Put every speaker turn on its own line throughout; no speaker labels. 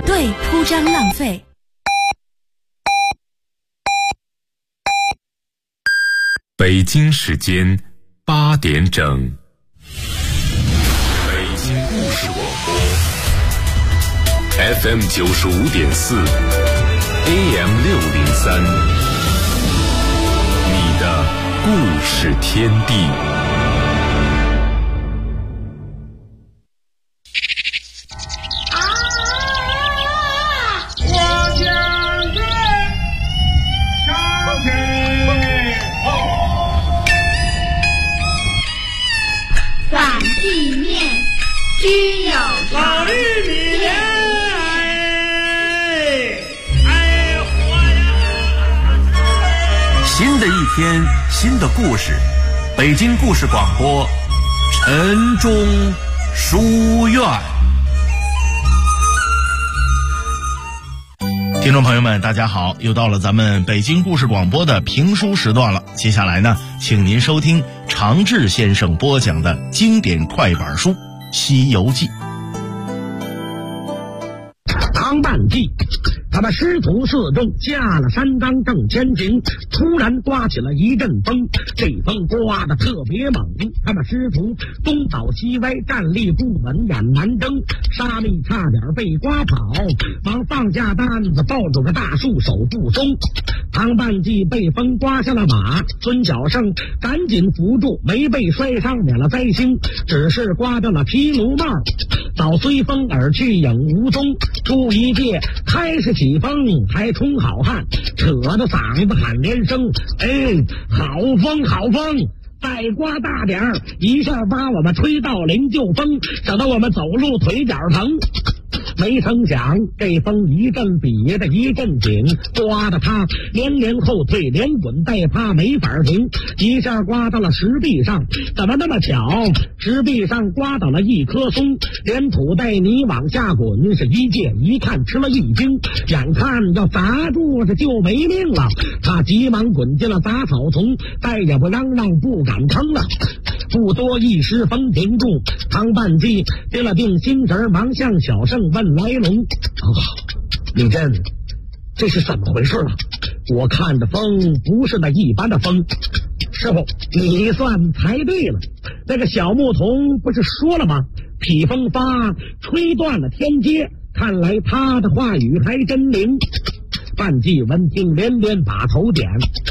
对铺张浪费。
北京时间8点整，北京故事广播 FM 95.4 AM 603，你的故事天地。
新的一天，新的故事，北京故事广播，晨钟书院。听众朋友们，大家好，又到了咱们北京故事广播的评书时段了。接下来呢，请您收听常志先生播讲的经典快板书《西游记》。
唐半记，他们师徒四众下了山岗正前行，突然刮起了一阵风，这风刮得特别猛，他们师徒东倒西歪，站立不稳，眼难睁，沙弥差点被刮跑，忙放下担子，抱住个大树手不松。唐半记被风刮下了马，孙小胜赶紧扶住，没被摔伤，免了灾星，只是刮掉了披炉帽，早随风而去，影无踪。出一界开始起风，还冲好汉，扯着嗓子喊连声：哎，好风好风，再刮大点儿，一下把我们吹到灵鹫峰，省得我们走路腿脚疼。没成想这风一阵比的一阵紧，刮得他连连后退，连滚带趴，没法停，一下刮到了石壁上。怎么那么巧，石壁上刮倒了一棵松，连土带泥往下滚，是一介一看吃了一惊，眼看要砸住这就没命了，他急忙滚进了杂草丛，再也不嚷嚷不敢吭了。不多一时风停住，唐半记定了定心神，忙向小胜问来龙。李真，这是怎么回事了？我看的风不是那一般的风。师傅，你算猜对了，那个小牧童不是说了吗？匹风发，吹断了天阶，看来他的话语还真灵。半记闻听连连把头点，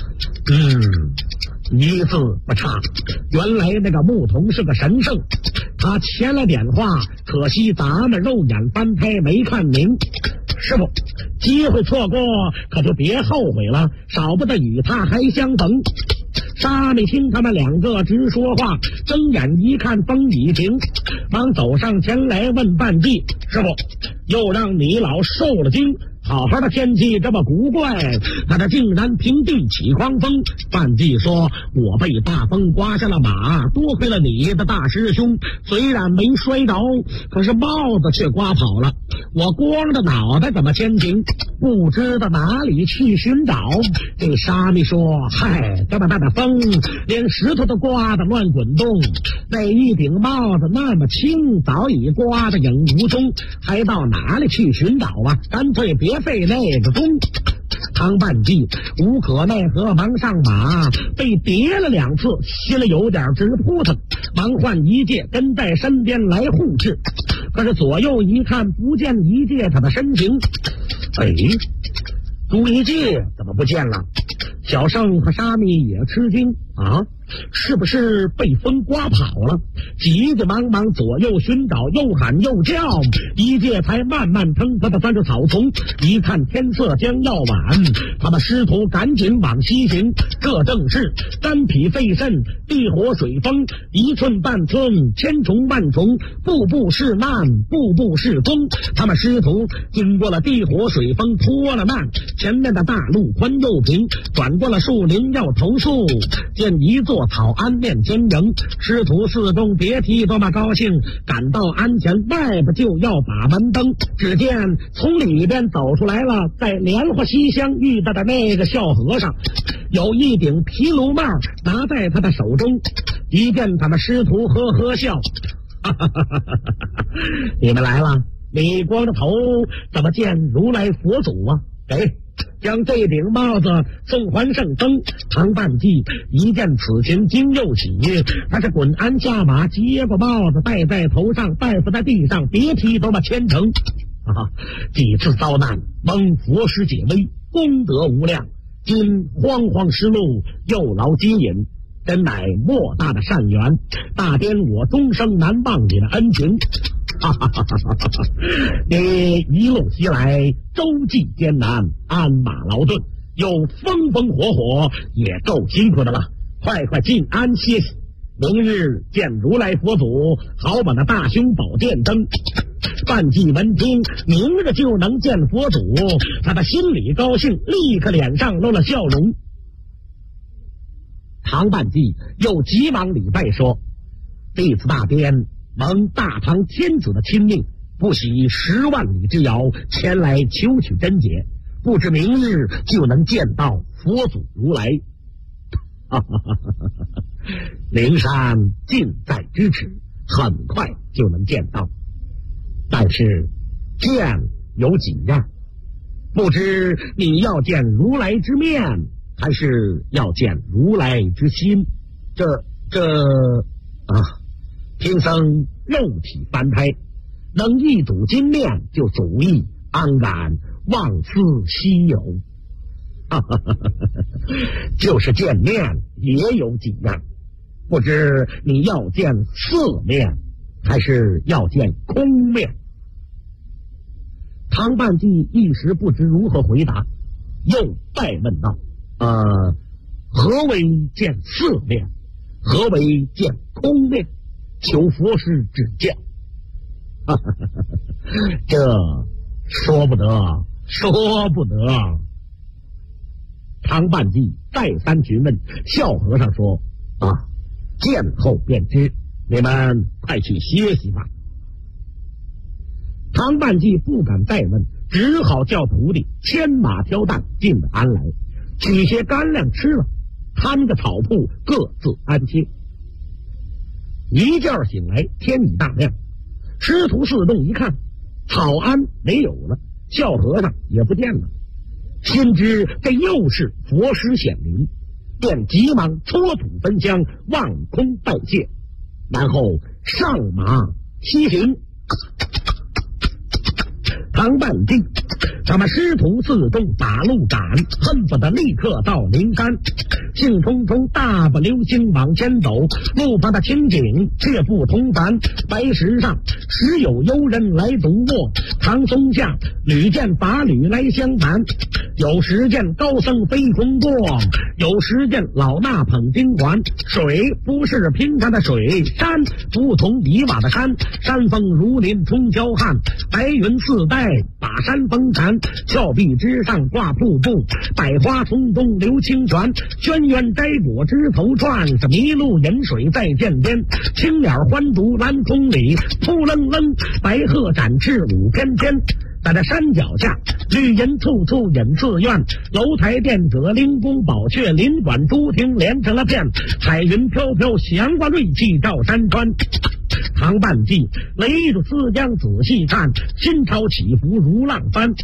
一字不差，原来那个牧童是个神圣，他签了点话，可惜咱们肉眼翻拍没看明。师傅，机会错过可就别后悔了，少不得与他还相逢。沙弥听他们两个直说话，睁眼一看风已停，忙走上前来问半记：师傅，又让你老受了惊，好好的天气这么古怪，他这竟然平地起狂风。半记说：我被大风刮下了马，多亏了你的大师兄，虽然没摔着，可是帽子却刮跑了，我光着脑袋怎么前行，不知道哪里去寻找。这沙弥说：嗨，这么大的风，连石头都刮得乱滚动，那一顶帽子那么轻，早已刮得影无踪，还到哪里去寻找啊？干脆别费那个功。唐半记无可奈何，忙上马，被跌了2次，心里有点直扑腾，忙唤一介跟在身边来护持。可是左右一看，不见一介他的身形。哎，朱一介怎么不见了？小胜和沙弥也吃惊啊，是不是被风刮跑了？急急忙忙左右寻找，又喊又叫，一介才慢慢腾腾的钻着草丛。一看天色将要晚，他们师徒赶紧往西行。这正是单脾肺肾，地火水风，一寸半寸，千重万重，步步是难，步步是功。他们师徒经过了地火水风，脱了难，前面的大路宽又平，转过了树林要投宿，见一座草庵面前迎，师徒四众别提多么高兴，赶到庵前，外边就要把门登，只见从里边走出来了，在莲花溪乡遇到的那个笑和尚，有一顶皮炉帽拿在他的手中，一见他们师徒呵呵笑，哈哈哈哈哈！你们来了， 你光着头怎么见如来佛祖啊？将这顶帽子送还圣僧。唐半骥一见此情，惊又喜，他是滚鞍下马，接过帽子戴在头上，拜伏在地上，别提多么虔诚几次遭难，蒙佛师解危，功德无量。今慌慌失路，又劳金银，真乃莫大的善缘。大颠我终生难忘你的恩情。你一路袭来，周济艰难，鞍马劳顿，又风风火火，也够辛苦的了。快进安歇息，明日见如来佛祖，好把那大雄宝殿登。半骥闻听，明日就能见佛祖，他的心里高兴，立刻脸上露了笑容。唐半骥又急忙礼拜说：弟子大颠蒙大唐天子的亲命，不惜10万里之遥前来求取真解，不知明日就能见到佛祖如来。灵山近在咫尺，很快就能见到，但是见有几样，不知你要见如来之面，还是要见如来之心？贫僧肉体凡胎，能一睹金面就足矣，安敢妄思稀有？就是见面也有几样，不知你要见色面，还是要见空面？唐半骥一时不知如何回答，又拜问道：何为见色面？何为见空面？求佛师指教。这说不得。唐半骥再三询问，笑和尚说：见后便知，你们快去歇息吧。唐半骥不敢再问，只好叫徒弟牵马挑担进了安来，取些干粮吃了，摊个草铺各自安歇。一觉醒来，天已大亮，师徒四动一看，草庵没有了，笑和尚也不见了，心知这又是佛师显灵，便急忙搓土焚香，望空拜谢，然后上马西行。唐半骥他们师徒四动打路赶，恨不得立刻到灵山，兴冲冲大步流星往前走，路旁的情景却不同凡。白石上时有幽人来独卧，唐松下屡见法侣来相谈，有时见高僧飞空过，有时见老衲捧金环。水不是平常的水，山不同以往的山，山峰如林冲霄汉，白云四带把山峰缠，峭壁之上挂瀑布，百花丛中流清泉，轩辕摘果枝头串，是迷路饮水在涧边，青鸟欢读蓝空里，扑棱棱白鹤展翅舞翩翩。在这山脚下，绿荫簇簇引寺院，楼台殿阁灵宫宝阙，林馆诸亭连成了片，彩云飘飘祥挂瑞气照山川。唐半骥雷住思江仔细看，心潮起伏如浪翻。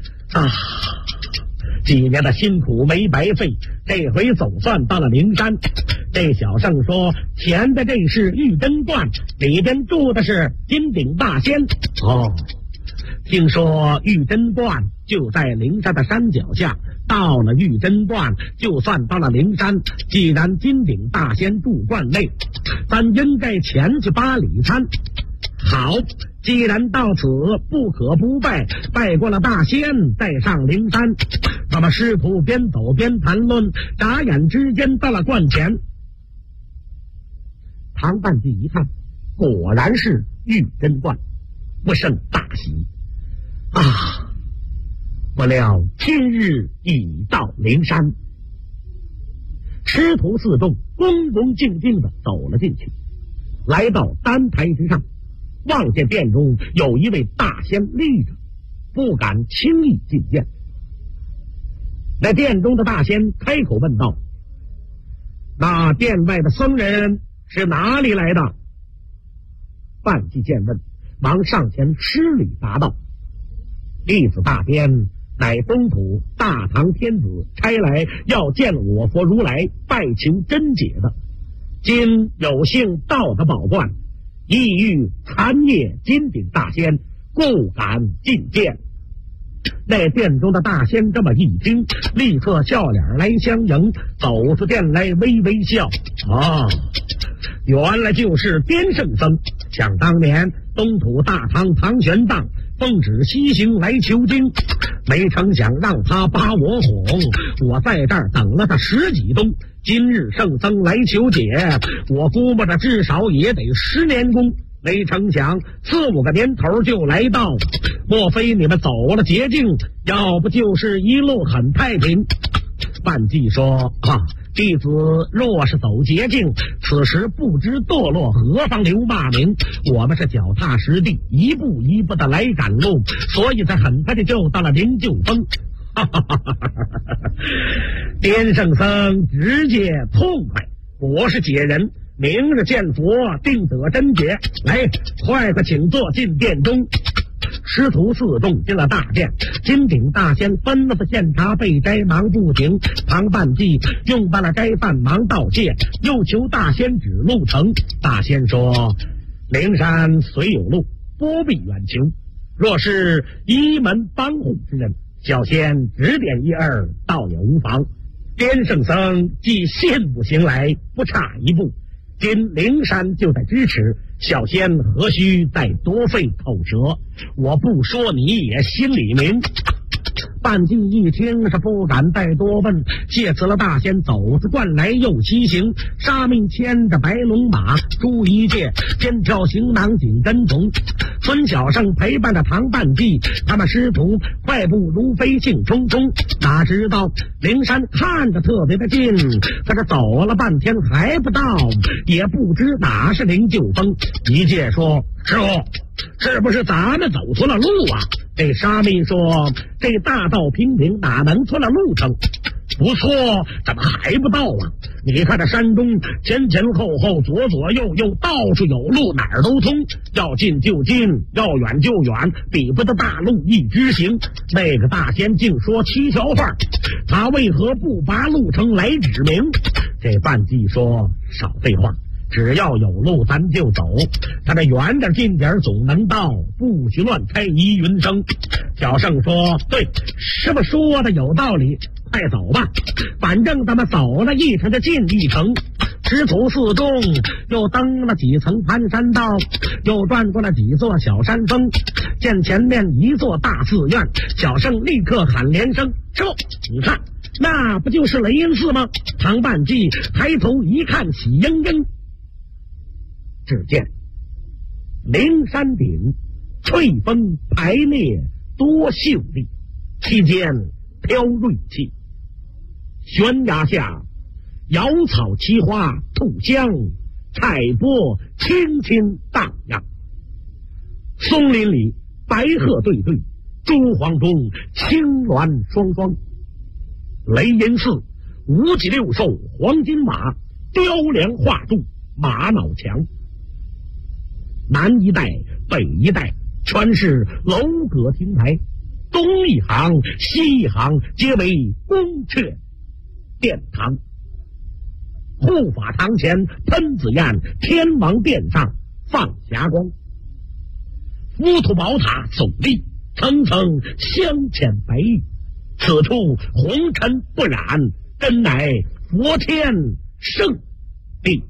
几年的辛苦没白费，这回总算到了灵山。这小圣说，前的这是玉真观，里边住的是金顶大仙。听说玉真观就在灵山的山脚下，到了玉真观就算到了灵山。既然金顶大仙住观内，咱应该前去8里参。好，既然到此，不可不拜，拜过了大仙，再上灵山。那么师徒边走边谈论，眨眼之间到了观前。唐半骥一看，果然是玉真观，不胜大喜。不料今日已到灵山。师徒四众恭恭敬敬地走了进去，来到丹台之上，望见殿中有一位大仙立着，不敢轻易进见。那殿中的大仙开口问道：那殿外的僧人是哪里来的？半骥见问， 忙上前施礼答道：“弟子大仙乃东土大唐天子差来要见我佛如来拜求真解的，今有幸到他宝观，意欲参谒金顶大仙，故敢觐见。”那殿中的大仙这么一听，立刻笑脸来相迎，走出殿来微微笑：“原来就是颠圣僧。想当年东土大唐唐玄奘奉旨西行来求经，没成想让他把我哄，我在这儿等了他10几冬。今日圣僧来求解，我估摸着至少也得10年功。没成想4、5个年头就来到，莫非你们走了捷径，要不就是一路很太平？”范骥说：“弟子若是走捷径，此时不知堕落何方留骂名。我们是脚踏实地，一步一步的来赶路，所以才很快的就到了灵鹫峰。”颠圣僧直接痛快：“我是解人，明日见佛定得真解。来，快请坐进殿中。”师徒4众进了大殿，金顶大仙吩咐献茶备斋，忙不停。唐范骥用罢了斋饭，忙道谢，又求大仙指路程。大仙说：“灵山虽有路，不必远求。若是一门帮户之人，小仙指点一二，倒也无妨。”颠圣僧既信步行来，不差一步。今灵山就在咫尺，小仙何须再多费口舌？我不说你也心里明。范骥一听是不敢再多问，谢辞了大仙，走出观来又西行。沙弥牵着白龙马，朱一介肩挑行囊紧跟从。孙小圣陪伴着唐范骥，他们师徒快步如飞，兴冲冲。哪知道灵山看着特别的近，可是走了半天还不到，也不知哪是灵鹫峰。一介说：“师傅，是不是咱们走错了路啊？”这沙弥说：“这大道平平，哪能错了路程？不错，怎么还不到啊？你看这山中前前后后，左左右右，到处有路，哪儿都通。要近就近，要远就远，比不得大路一直行。”那个大仙竟说7条话，他为何不拔路程来指明？这范骥说：“少废话，只要有路咱就走，他这远点近点总能到，不许乱开疑云声。”小圣说：“对，师傅说的有道理，快走吧，反正咱们走了一程就进一程。”师徒4众又登了几层盘山道，又转过了几座小山峰，见前面一座大寺院，小圣立刻喊连声：“师傅，你看，那不就是雷音寺吗？”唐范骥抬头一看，喜盈盈。只见灵山顶翠峰排列多秀丽，其间飘瑞气，悬崖下瑶草奇花吐香，彩波轻轻荡漾。松林里白鹤对对，朱黄中青鸾双双。雷音寺五脊六兽黄金马，雕梁画柱玛瑙墙。南一带北一带全是楼阁亭台，东一行西一行皆为宫阙殿堂。护法堂前喷紫焰，天王殿上放霞光。浮屠宝塔耸立，层层镶嵌白玉，此处红尘不染，真乃佛天圣地。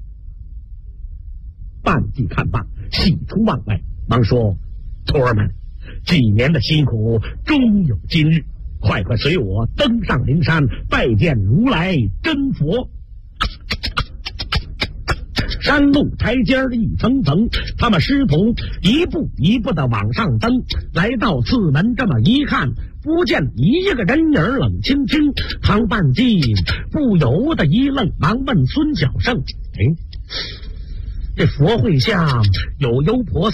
范骥看罢，喜出望外，忙说：“徒儿们，几年的辛苦终有今日，快快随我登上灵山，拜见如来真佛。”山路台阶儿一层层，他们师徒一步一步的往上登。来到寺门，这么一看，不见一个人影，冷清清。唐范骥不由得一愣，忙问孙小圣：“这佛会下有优婆塞，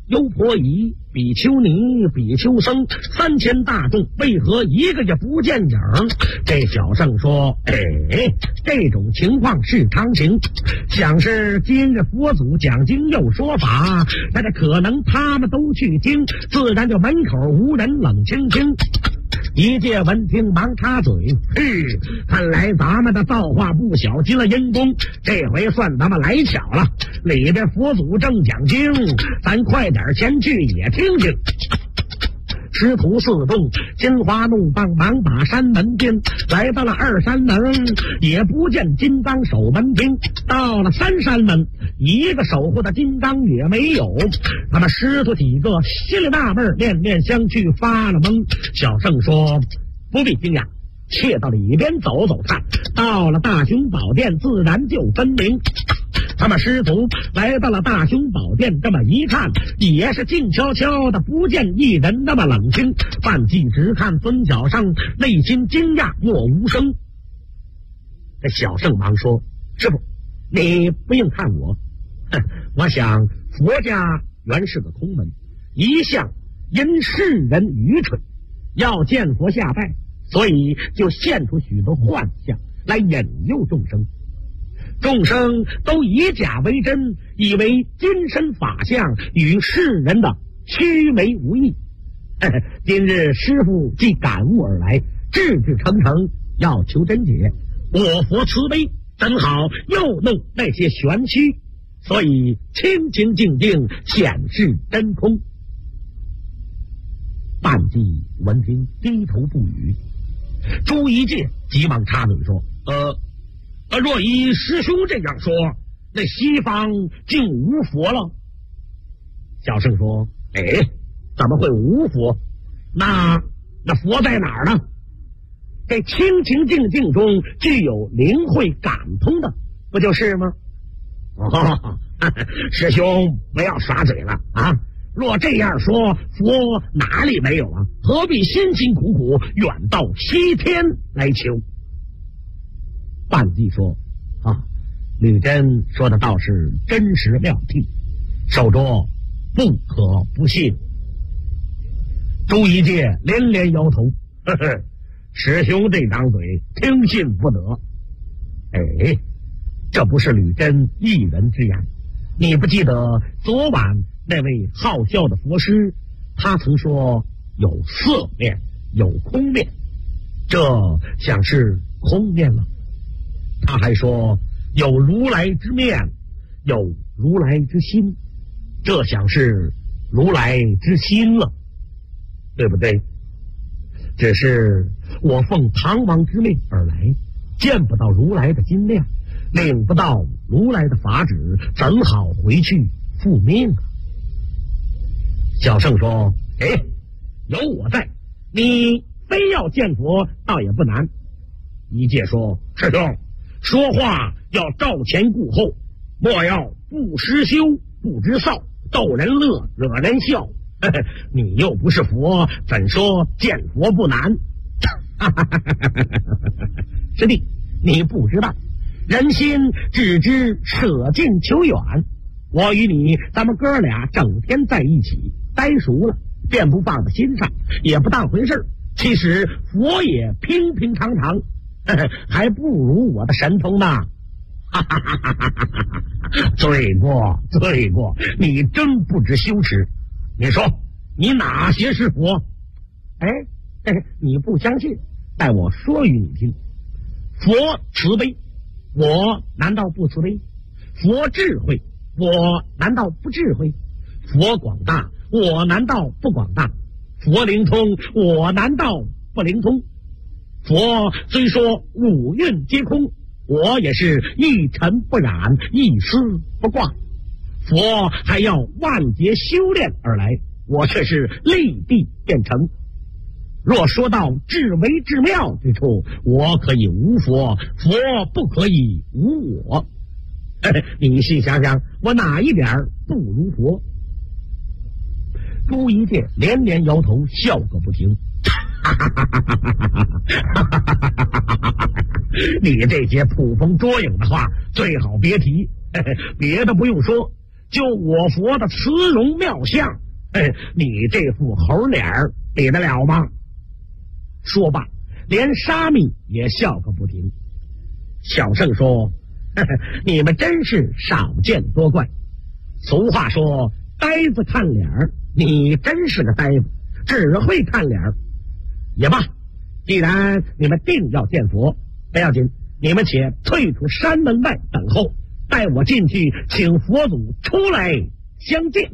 优婆夷、比丘尼、比丘僧3000大众，为何一个也不见影？这小圣说：“这种情况是常情，想是今日佛祖讲经又说法，那可能他们都去听，自然就门口无人，冷清清。”一介闻听忙插嘴：“看来咱们的造化不小，进了阴功，这回算咱们来巧了。里边佛祖正讲经，咱快点前去也听听。”师徒4众金花怒放，忙把山门进，来到了2山门，也不见金刚守门厅。到了3山门，一个守护的金刚也没有。他们师徒几个心里纳闷，面面相觑，发了懵。小圣说：“不必惊讶，且到里边走走看。到了大雄宝殿，自然就分明。”他们师徒来到了大雄宝殿，这么一看，也是静悄悄的，不见一人，那么冷清。范骥直看尊角上，内心惊讶若无声。这小圣忙说：“师傅，你不用看我，我想佛家原是个空门，一向因世人愚蠢，要见佛下拜，所以就现出许多幻象来引诱众生。众生都以假为真，以为金身法相与世人的虚眉无异。今日师父既感悟而来，志志诚诚要求真解，我佛慈悲，怎好又弄那些玄虚？所以清清静静显示真空。”范骥闻听低头不语。朱一介急忙插嘴说：“若依师兄这样说，那西方竟无佛了？”小圣说：“怎么会无佛？那佛在哪儿呢？这清清静静中具有灵慧感通的，不就是吗？”师兄不要耍嘴了啊！若这样说，佛哪里没有啊？何必辛辛苦苦远到西天来求？范骥说：“吕真说的倒是真实妙谛，守拙不可不信。”朱一介连连摇头：“师兄这张嘴听信不得。”这不是吕真一人之言，你不记得昨晚那位好笑的佛师，他曾说有色面，有空面，这想是空面了。他还说有如来之面，有如来之心，这想是如来之心了，对不对？只是我奉唐王之命而来，见不到如来的金亮，领不到如来的法旨，怎好回去复命啊？小圣说：“有我在，你非要见佛倒也不难。”一介说：“师兄，说话要照前顾后，莫要不识羞不知臊，逗人乐惹人笑。你又不是佛，怎说见佛不难？”师弟，你不知道，人心只知舍近求远。我与你，咱们哥俩整天在一起，呆熟了，便不放在心上，也不当回事。其实佛也平平常常，还不如我的神通呢。罪过，罪过！你真不知羞耻。你说，你哪些是佛？你不相信，待我说与你听。佛慈悲，我难道不慈悲？佛智慧，我难道不智慧？佛广大，我难道不广大？佛灵通，我难道不灵通？佛虽说五蕴皆空，我也是一尘不染，一丝不挂。佛还要万劫修炼而来，我却是立地变成。若说到至微至妙之处，我可以无佛，佛不可以无我。你细想想，我哪一点不如佛？朱一介连连摇头，笑个不停。你这些捕风捉影的话最好别提，别的不用说， 就我佛的慈容妙相，你这副猴脸比得了吗？说罢，连沙弥也笑个不停。小圣说：“你们真是少见多怪。俗话说，呆子看脸儿，你真是个呆子，只会看脸儿。也罢，既然你们定要见佛，不要紧，你们且退出山门外等候，带我进去，请佛祖出来相见。”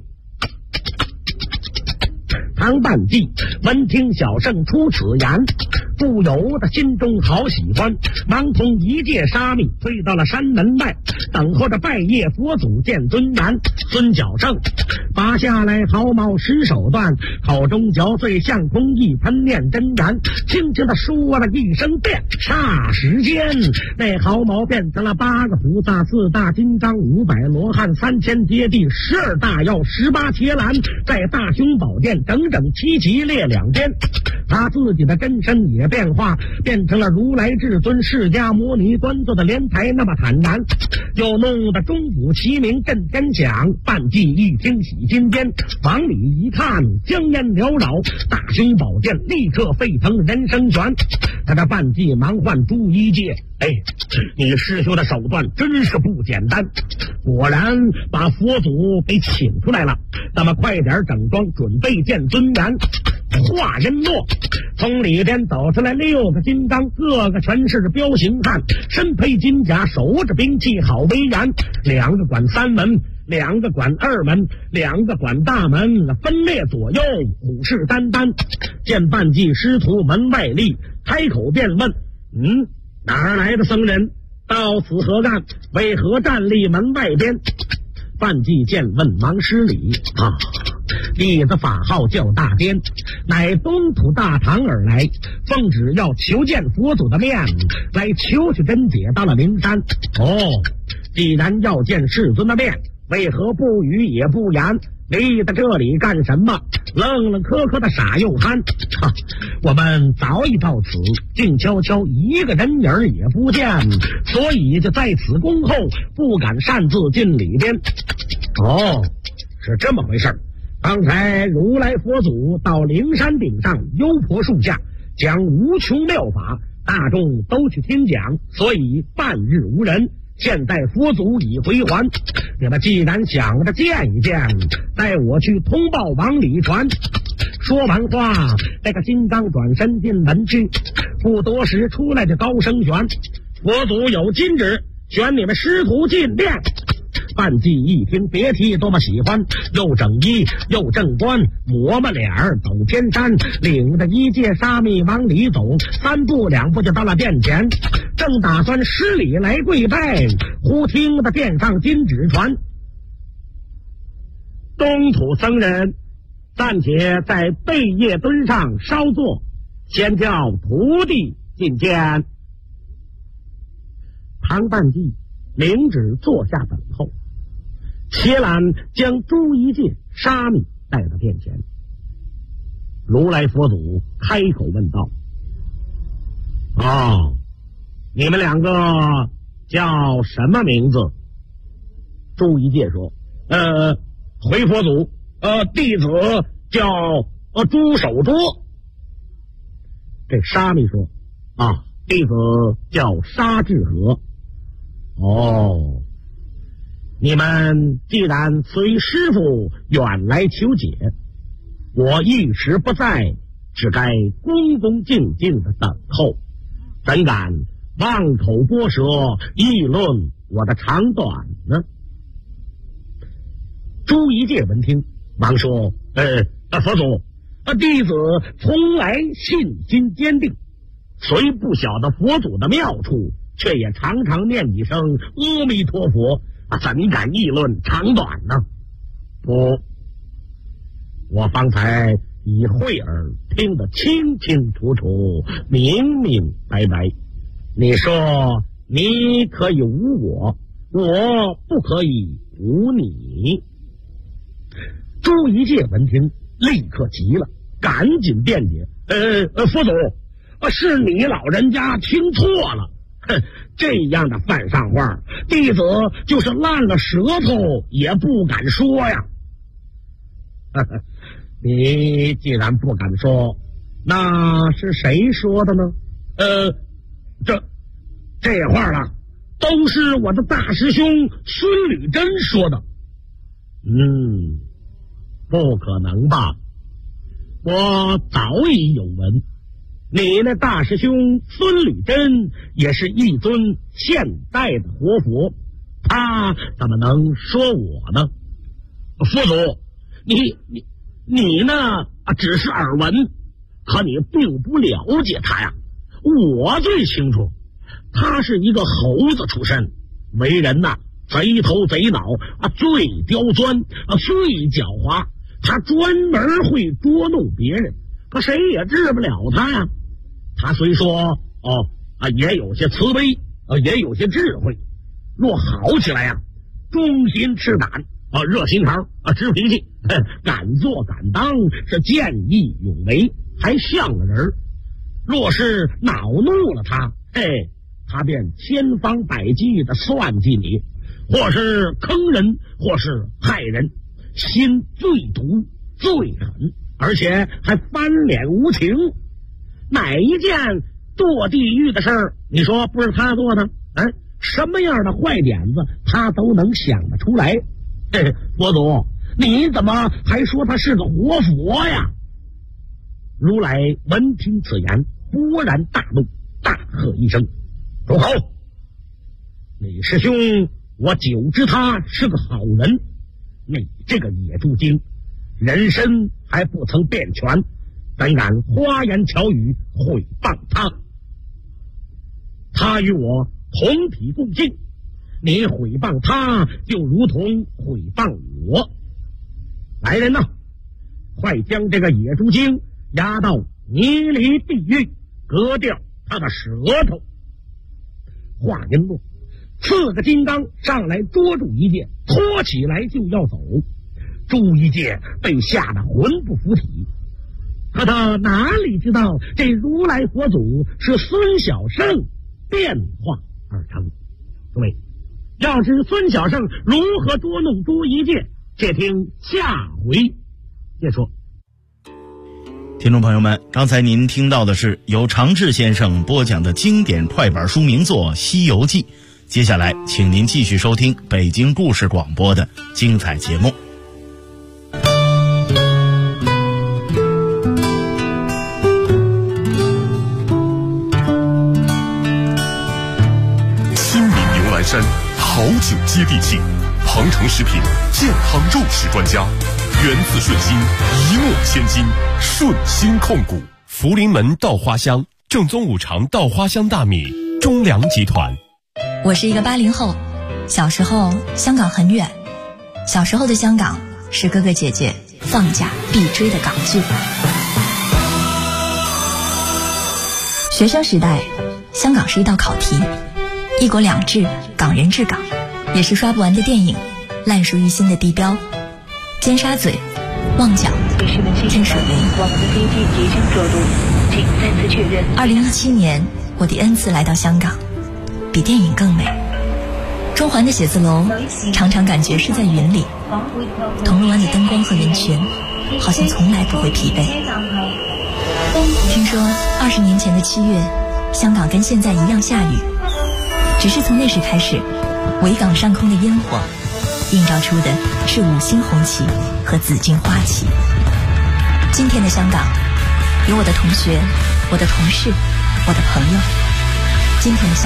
唐半骥闻听小圣出此言，不由得心中好喜欢，忙同一介沙弥退到了山门外，等候着拜谒佛祖见尊严。孙小圣拔下来毫毛使手段，口中嚼碎相空一喷念真言，轻轻地说了一声变，霎时间那毫毛变成了8个菩萨、4大金刚、500罗汉、3000揭谛、12大妖、18伽蓝，在大雄宝殿整整齐齐列2边。他自己的真身也变化，变成了如来至尊释迦牟尼端坐的莲台那么坦然，又弄得钟鼓齐鸣震天响。半骥一听喜心间，往里一看香烟缭绕，大雄宝殿立刻沸腾人声泉。他的半骥忙唤朱一介：“你师兄的手段真是不简单，果然把佛祖给请出来了，那么快点整装准备见尊严。”话音落，从里边走出来6个金刚，个个全是彪形汉，身披金甲，手着兵器，好威严。2个管3门，2个管2门，2个管大门，分列左右，虎视眈眈。见半骥师徒门外立，开口便问：“哪儿来的僧人？到此何干？为何站立门外边？”半骥见问，忙施礼：“弟子法号叫大颠，乃东土大唐而来，奉旨要求见佛祖的面，来求取真解到了灵山。既然要见世尊的面，为何不语也不言？立在这里干什么？愣愣磕磕的傻又憨。我们早已到此，静悄悄一个人影也不见，所以就在此恭候，不敢擅自进里边。”是这么回事。刚才如来佛祖到灵山顶上幽婆树下讲无穷妙法，大众都去听讲，所以半日无人。现在佛祖已回还，你们既然想着见一见，带我去通报往里传。说完话，那个金刚转身进门去，不多时出来就高声宣：“佛祖有金旨，选你们师徒进殿。”半骥一听，别提多么喜欢，又整衣又正冠，抹抹脸儿，走天山，领着一介沙弥往里走，3步2步就到了殿前，正打算施礼来跪拜，忽听得殿上金旨传：“东土僧人暂且在贝叶墩上稍坐，先叫徒弟觐见。”唐半骥领旨坐下等候，且览将朱一介沙弥带到殿前。如来佛祖开口问道：“你们2个叫什么名字？”朱一介说：“回佛祖，弟子叫朱守拙。”这沙弥说：“弟子叫沙志和。”你们既然随师傅远来求解，我一时不在，只该恭恭敬敬的等候，怎敢妄口拨舌议论我的长短呢？朱一介闻听，忙说：“佛祖，弟子从来信心坚定，虽不晓得佛祖的妙处，却也常常念几声阿弥陀佛，怎敢议论长短呢？”不，我方才以慧耳听得清清楚楚，明明白白。你说你可以无我，我不可以无你。朱一介闻听，立刻急了，赶紧辩解：“佛祖，是你老人家听错了。 这样的犯上话，弟子就是烂了舌头也不敢说呀。你既然不敢说，那是谁说的呢？这话了，都是我的大师兄孙履真说的。不可能吧？我早已有闻，你那大师兄孙履真也是一尊现代的活佛，他怎么能说我呢？佛祖，你呢？只是耳闻，可你并不了解他呀。我最清楚，他是一个猴子出身，为人呐贼头贼脑最刁钻最狡猾，他专门会捉弄别人，可谁也治不了他呀。他虽说也有些慈悲也有些智慧，若好起来呀，忠心赤胆热心肠直脾气，敢做敢当，是见义勇为，还像个人。若是恼怒了他，他便千方百计的算计你，或是坑人，或是害人，心最毒最狠，而且还翻脸无情。哪一件堕地狱的事儿，你说不是他做的？什么样的坏点子他都能想得出来。佛祖，你怎么还说他是个活佛呀？如来闻听此言，勃然大怒，大喝一声：住口！李师兄，我久知他是个好人，你这个野猪精，人身还不曾变全，怎敢花言巧语毁谤他？他与我同体共进，你毁谤他就如同毁谤我。来人呐，快将这个野猪精押到泥犁地狱，割掉他的舌头。话音落，4个金刚上来捉住一介，拖起来就要走。朱一介被吓得魂不附体，可他哪里知道这如来佛祖是孙小圣变化而成。各位，要知孙小圣如何捉弄朱一介，且听下回再说。
听众朋友们，刚才您听到的是由常志先生播讲的经典快板书名作《西游记》。接下来请您继续收听北京故事广播的精彩节目。
新米牛栏山好酒接地气，鹏程食品健康肉食专家，源自顺心，一诺千金，顺心控股。福临门稻花香，正宗五常稻花香大米，中粮集团。
我是一个80后，小时候香港很远，小时候的香港是哥哥姐姐放假必追的港剧。学生时代，香港是一道考题，一国两制，港人治港，也是刷不完的电影，烂熟于心的地标，尖沙咀、旺角、天水围。2017年，我第 N 次来到香港，比电影更美。中环的写字楼常常感觉是在云里，铜锣湾的灯光和人群好像从来不会疲惫。听说20年前的7月，香港跟现在一样下雨，只是从那时开始，维港上空的烟火映照出的是5星红旗和紫荆花旗。今天的香港，有我的同学，我的同事，我的朋友。今天的香港